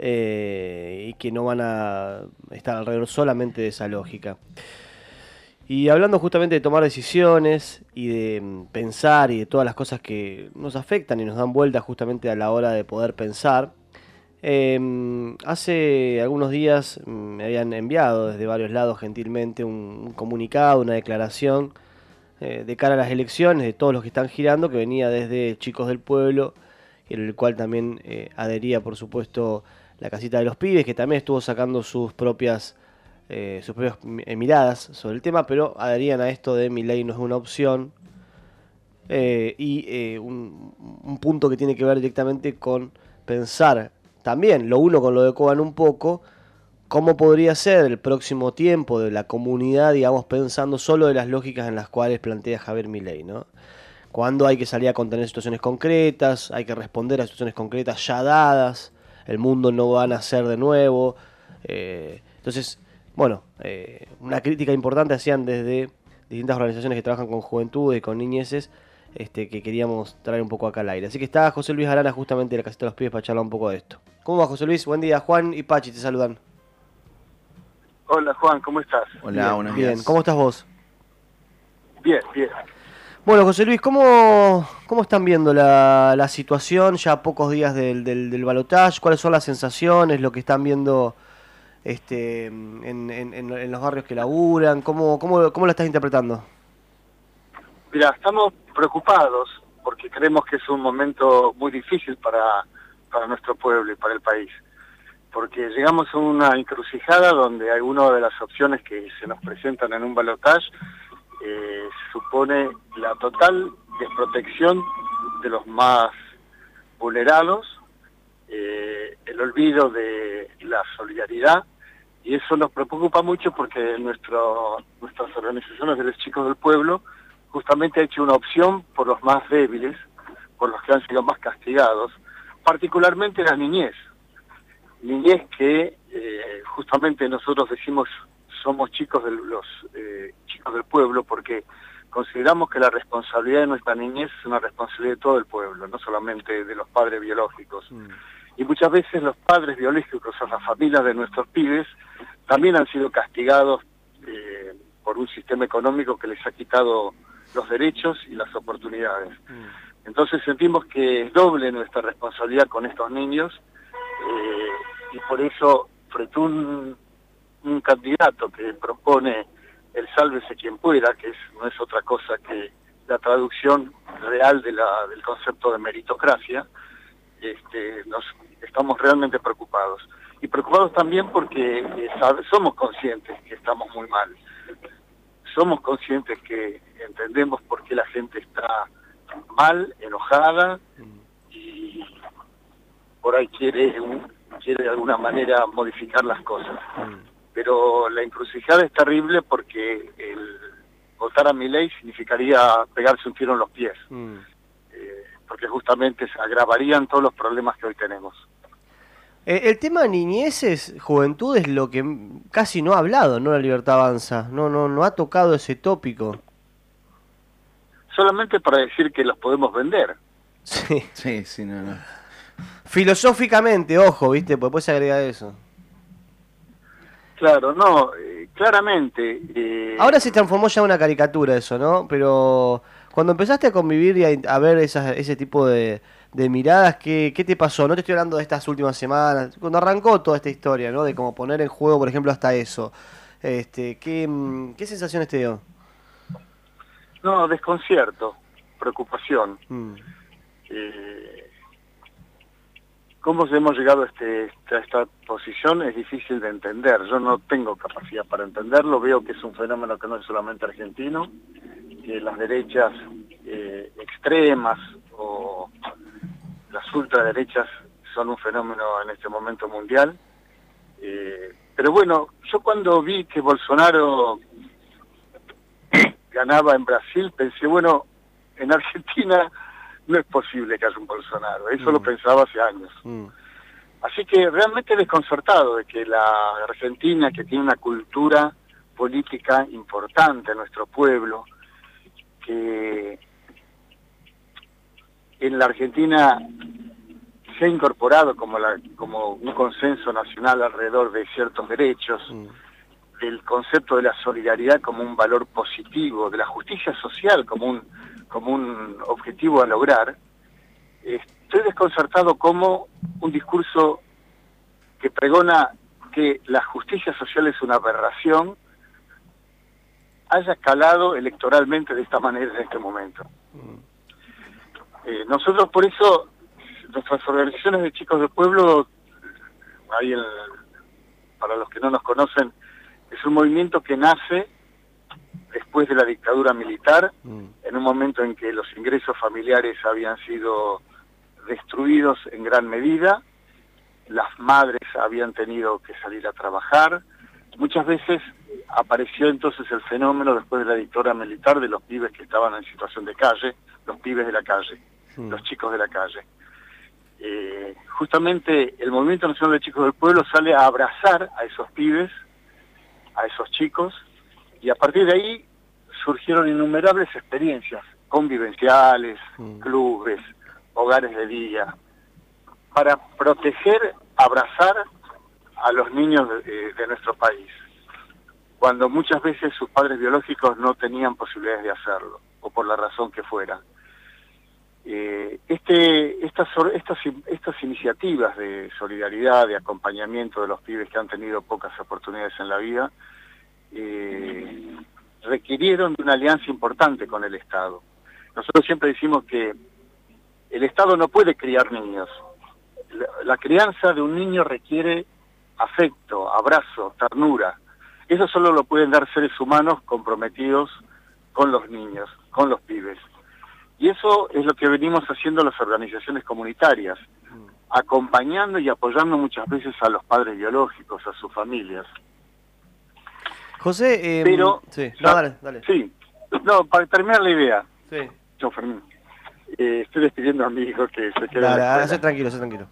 y que no van a estar alrededor solamente de esa lógica. Y hablando justamente de tomar decisiones y de pensar y de todas las cosas que nos afectan y nos dan vueltas justamente a la hora de poder pensar, hace algunos días me habían enviado desde varios lados gentilmente un comunicado, una declaración de cara a las elecciones de todos los que están girando, que venía desde Chicos del Pueblo, en el cual también adhería por supuesto la Casita de los Pibes, que también estuvo sacando sus propias miradas sobre el tema, pero adherían a esto de mi ley no es una opción, un punto que tiene que ver directamente con pensar también lo uno con lo de Coban un poco, cómo podría ser el próximo tiempo de la comunidad, digamos, pensando solo de las lógicas en las cuales plantea Javier Milei, ¿no? Cuando hay que salir a contener situaciones concretas, hay que responder a situaciones concretas ya dadas, el mundo no va a nacer de nuevo. Entonces, bueno, una crítica importante hacían desde distintas organizaciones que trabajan con juventudes y con niñeces, que queríamos traer un poco acá al aire. Así que está José Luis Arana justamente de la Casita de los Pibes para charlar un poco de esto. ¿Cómo va, José Luis? Buen día. Juan y Pachi te saludan. Hola Juan, ¿cómo estás? Hola, Bien, buenos bien. días. ¿Cómo estás vos? Bien, bien. Bueno, José Luis, ¿cómo están viendo la situación ya a pocos días del balotaje? ¿Cuáles son las sensaciones, lo que están viendo en los barrios que laburan? ¿Cómo lo estás interpretando? Mira, estamos preocupados porque creemos que es un momento muy difícil para nuestro pueblo y para el país. Porque llegamos a una encrucijada donde alguna de las opciones que se nos presentan en un balotaje supone la total desprotección de los más vulnerados, el olvido de la solidaridad, y eso nos preocupa mucho porque nuestras organizaciones de los chicos del pueblo justamente ha hecho una opción por los más débiles, por los que han sido más castigados, particularmente la niñez que justamente nosotros decimos somos chicos de los chicos del pueblo porque consideramos que la responsabilidad de nuestra niñez es una responsabilidad de todo el pueblo, no solamente de los padres biológicos. Y muchas veces los padres biológicos o las familias de nuestros pibes también han sido castigados por un sistema económico que les ha quitado los derechos y las oportunidades. Entonces sentimos que es doble nuestra responsabilidad con estos niños, y por eso frente a un candidato que propone el sálvese quien pueda, que no es otra cosa que la traducción real del concepto de meritocracia, estamos realmente preocupados. Y preocupados también porque somos conscientes que estamos muy mal. Somos conscientes que entendemos por qué la gente está mal, enojada, y por ahí quiere de alguna manera modificar las cosas. Pero la encrucijada es terrible porque el votar a Milei significaría pegarse un tiro en los pies, porque justamente se agravarían todos los problemas que hoy tenemos. El tema niñeces, juventud es lo que casi no ha hablado, ¿no? La Libertad Avanza, no ha tocado ese tópico. Solamente para decir que los podemos vender. Sí. Sí, no. Filosóficamente, ojo, ¿viste? Porque después se agrega eso. Claro, no, claramente. Ahora se transformó ya en una caricatura eso, ¿no? Pero cuando empezaste a convivir y a ver ese tipo de miradas, ¿qué te pasó? No te estoy hablando de estas últimas semanas, cuando arrancó toda esta historia, ¿no? De cómo poner en juego, por ejemplo, hasta eso. ¿Qué sensaciones te dio? No, desconcierto, preocupación. ¿Cómo hemos llegado a esta posición? Es difícil de entender. Yo no tengo capacidad para entenderlo. Veo que es un fenómeno que no es solamente argentino, que las derechas extremas o las ultraderechas son un fenómeno en este momento mundial. Pero bueno, yo cuando vi que Bolsonaro ganaba en Brasil, pensé, bueno, en Argentina no es posible que haya un Bolsonaro, eso lo pensaba hace años. Así que realmente desconcertado de que la Argentina, que tiene una cultura política importante en nuestro pueblo, que en la Argentina se ha incorporado como un consenso nacional alrededor de ciertos derechos, del concepto de la solidaridad como un valor positivo, de la justicia social como un objetivo a lograr, estoy desconcertado como un discurso que pregona que la justicia social es una aberración haya calado electoralmente de esta manera en este momento. Nosotros por eso, nuestras organizaciones de chicos del pueblo, para los que no nos conocen, es un movimiento que nace después de la dictadura militar, en un momento en que los ingresos familiares habían sido destruidos en gran medida, las madres habían tenido que salir a trabajar. Muchas veces apareció entonces el fenómeno después de la dictadura militar de los pibes que estaban en situación de calle, los pibes de la calle, los chicos de la calle. Justamente el Movimiento Nacional de Chicos del Pueblo sale a abrazar a esos pibes, a esos chicos, y a partir de ahí surgieron innumerables experiencias convivenciales, clubes, hogares de día, para proteger, abrazar a los niños de nuestro país, cuando muchas veces sus padres biológicos no tenían posibilidades de hacerlo, o por la razón que fuera. Estas iniciativas de solidaridad, de acompañamiento de los pibes que han tenido pocas oportunidades en la vida, requirieron de una alianza importante con el Estado. Nosotros siempre decimos que el Estado no puede criar niños. La crianza de un niño requiere afecto, abrazo, ternura. Eso solo lo pueden dar seres humanos comprometidos con los niños, con los pibes. Y eso es lo que venimos haciendo las organizaciones comunitarias, acompañando y apoyando muchas veces a los padres biológicos, a sus familias. José, pero sí, no, dale. Sí, no, para terminar la idea. Sí. Yo, Fermín, estoy despidiendo a mi hijo que se queda. Dale, sé tranquilo, sé tranquilo.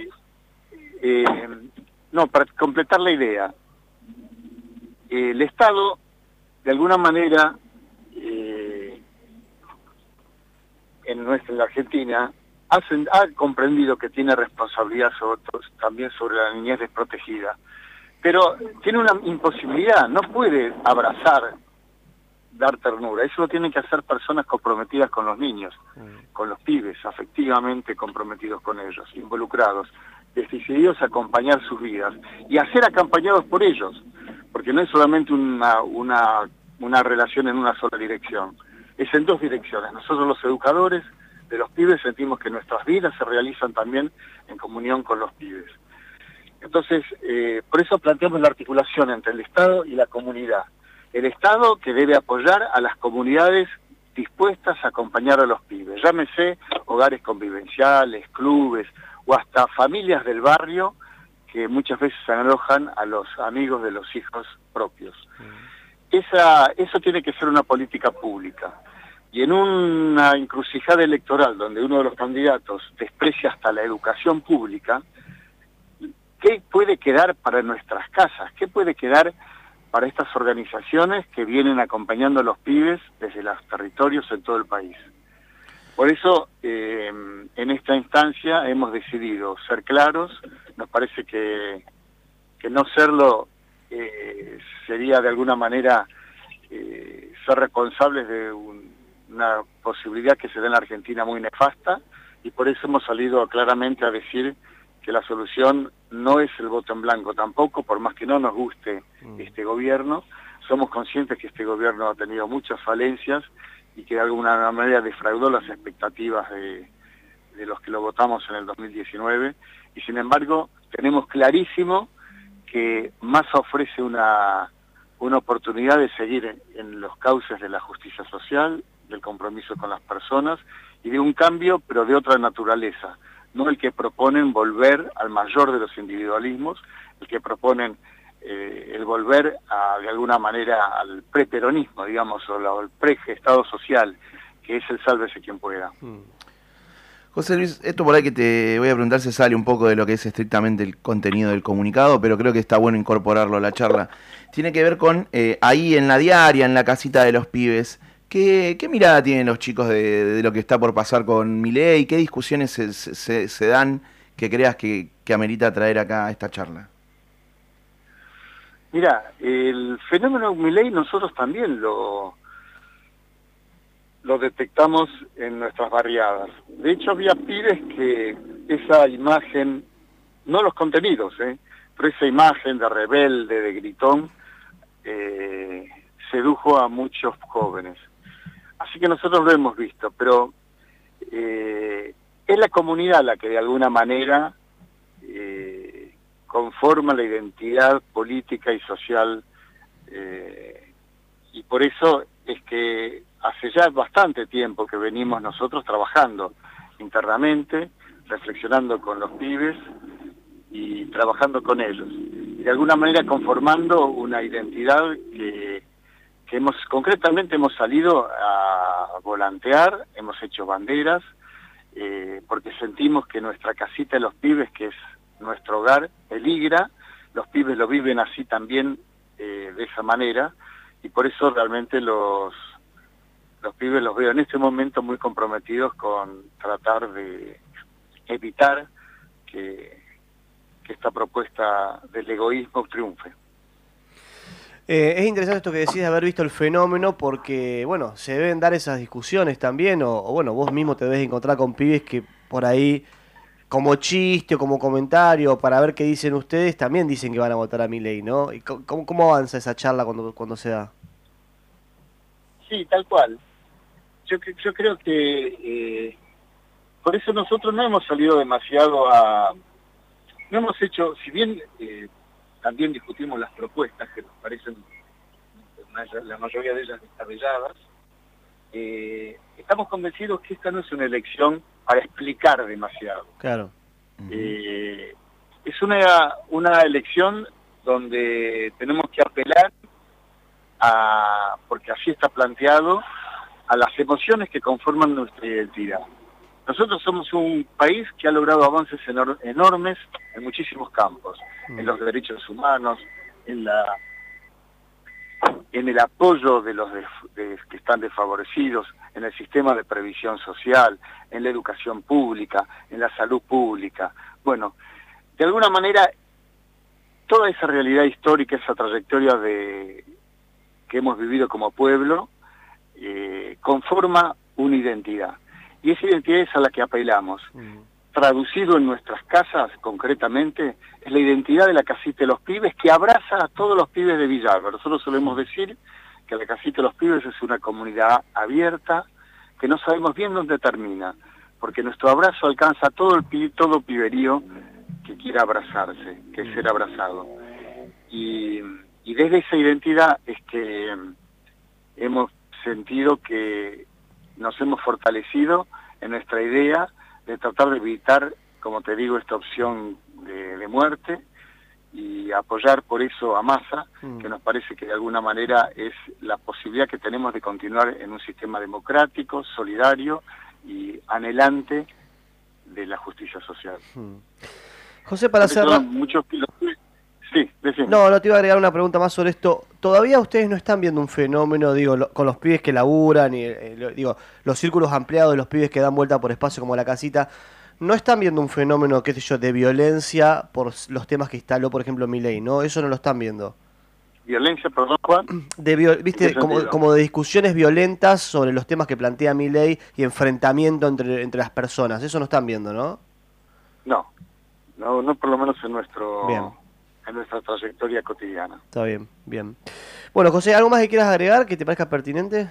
No, para completar la idea, el Estado, de alguna manera, en la Argentina, ha comprendido que tiene responsabilidad también sobre la niñez desprotegida, pero tiene una imposibilidad, no puede abrazar, dar ternura, eso lo tienen que hacer personas comprometidas con los niños, con los pibes, afectivamente comprometidos con ellos, involucrados, decididos a acompañar sus vidas y a ser acompañados por ellos, porque no es solamente una relación en una sola dirección, es en dos direcciones. Nosotros los educadores de los pibes sentimos que nuestras vidas se realizan también en comunión con los pibes. Entonces, por eso planteamos la articulación entre el Estado y la comunidad. El Estado que debe apoyar a las comunidades dispuestas a acompañar a los pibes, llámese hogares convivenciales, clubes o hasta familias del barrio que muchas veces alojan a los amigos de los hijos propios. Eso tiene que ser una política pública. Y en una encrucijada electoral donde uno de los candidatos desprecia hasta la educación pública, ¿qué puede quedar para nuestras casas? ¿Qué puede quedar para estas organizaciones que vienen acompañando a los pibes desde los territorios en todo el país? Por eso, en esta instancia hemos decidido ser claros. Nos parece que no serlo sería de alguna manera ser responsables de una posibilidad que se da en la Argentina muy nefasta, y por eso hemos salido claramente a decir que la solución no es el voto en blanco tampoco, por más que no nos guste este gobierno. Somos conscientes que este gobierno ha tenido muchas falencias y que de alguna manera defraudó las expectativas de los que lo votamos en el 2019, y sin embargo tenemos clarísimo que Massa ofrece una oportunidad de seguir en los cauces de la justicia social, del compromiso con las personas y de un cambio, pero de otra naturaleza, no el que proponen volver al mayor de los individualismos, el que proponen el volver de alguna manera al preperonismo, digamos, o al pre-Estado social, que es el sálvese quien pueda. José Luis, esto por ahí que te voy a preguntar se sale un poco de lo que es estrictamente el contenido del comunicado, pero creo que está bueno incorporarlo a la charla. Tiene que ver con ahí en la diaria, en la casita de los pibes. ¿Qué mirada tienen los chicos de lo que está por pasar con Milei? ¿Qué discusiones se dan que creas que amerita traer acá a esta charla? Mira, el fenómeno Milei nosotros también lo detectamos en nuestras barriadas. De hecho, había pibes que esa imagen, no los contenidos, pero esa imagen de rebelde, de gritón, sedujo a muchos jóvenes. Así que nosotros lo hemos visto, pero es la comunidad la que de alguna manera conforma la identidad política y social, y por eso es que hace ya bastante tiempo que venimos nosotros trabajando internamente, reflexionando con los pibes y trabajando con ellos, y de alguna manera conformando una identidad que concretamente hemos salido a volantear, hemos hecho banderas, porque sentimos que nuestra casita de los pibes, que es nuestro hogar, peligra, los pibes lo viven así también, de esa manera, y por eso realmente los pibes los veo en este momento muy comprometidos con tratar de evitar que esta propuesta del egoísmo triunfe. Es interesante esto que decís de haber visto el fenómeno porque, bueno, se deben dar esas discusiones también, o bueno, vos mismo te debes encontrar con pibes que por ahí, como chiste o como comentario, para ver qué dicen ustedes, también dicen que van a votar a Milei, ¿no? ¿Y cómo avanza esa charla cuando se da? Sí, tal cual. Yo creo que por eso nosotros no hemos salido demasiado no hemos hecho, si bien también discutimos las propuestas que nos parecen, la mayoría de ellas descabelladas, estamos convencidos que esta no es una elección para explicar demasiado. Claro. Es una elección donde tenemos que apelar porque así está planteado, a las emociones que conforman nuestra identidad. Nosotros somos un país que ha logrado avances enormes en muchísimos campos, en los derechos humanos, en el apoyo de los que están desfavorecidos, en el sistema de previsión social, en la educación pública, en la salud pública. Bueno, de alguna manera, toda esa realidad histórica, esa trayectoria que hemos vivido como pueblo, conforma una identidad. Y esa identidad es a la que apelamos. Traducido en nuestras casas, concretamente, es la identidad de la casita de los pibes, que abraza a todos los pibes de Villalba. Nosotros solemos decir que la casita de los pibes es una comunidad abierta, que no sabemos bien dónde termina, porque nuestro abrazo alcanza a todo piberío que quiera abrazarse, que es ser abrazado. Y desde esa identidad es que hemos sentido que nos hemos fortalecido en nuestra idea de tratar de evitar, como te digo, esta opción de muerte, y apoyar por eso a Massa, que nos parece que de alguna manera es la posibilidad que tenemos de continuar en un sistema democrático, solidario y anhelante de la justicia social. José, para cerrar... Sí, decime. No, te iba a agregar una pregunta más sobre esto. ¿Todavía ustedes no están viendo un fenómeno, digo, con los pibes que laburan, y digo, los círculos ampliados de los pibes que dan vuelta por espacio como la casita, no están viendo un fenómeno, qué sé yo, de violencia por los temas que instaló, por ejemplo, Milei, ¿no? Eso no lo están viendo. ¿Violencia, perdón, Juan? ¿Viste? Como de discusiones violentas sobre los temas que plantea Milei y enfrentamiento entre las personas. Eso no están viendo, ¿no? No, por lo menos en Bien. En nuestra trayectoria cotidiana. Está bien, bien. Bueno, José, ¿algo más que quieras agregar que te parezca pertinente?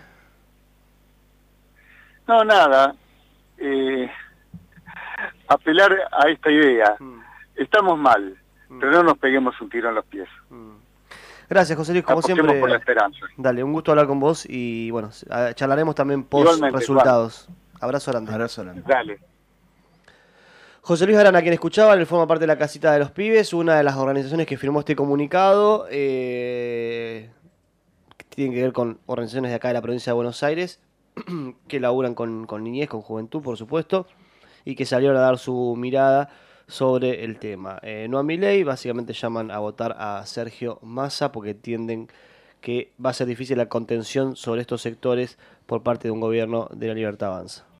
No, nada. Apelar a esta idea. Estamos mal, pero no nos peguemos un tiro en los pies. Gracias, José Luis, como Apostemos siempre. Por la esperanza. Dale, un gusto hablar con vos y bueno, charlaremos también post resultados. Abrazo grande. Abrazo grande. Dale. José Luis Arana, quien escuchaba, él forma parte de la Casita de los Pibes, una de las organizaciones que firmó este comunicado, que tiene que ver con organizaciones de acá de la provincia de Buenos Aires, que laburan con niñez, con juventud, por supuesto, y que salieron a dar su mirada sobre el tema. No a Milei, básicamente llaman a votar a Sergio Massa porque entienden que va a ser difícil la contención sobre estos sectores por parte de un gobierno de La Libertad Avanza.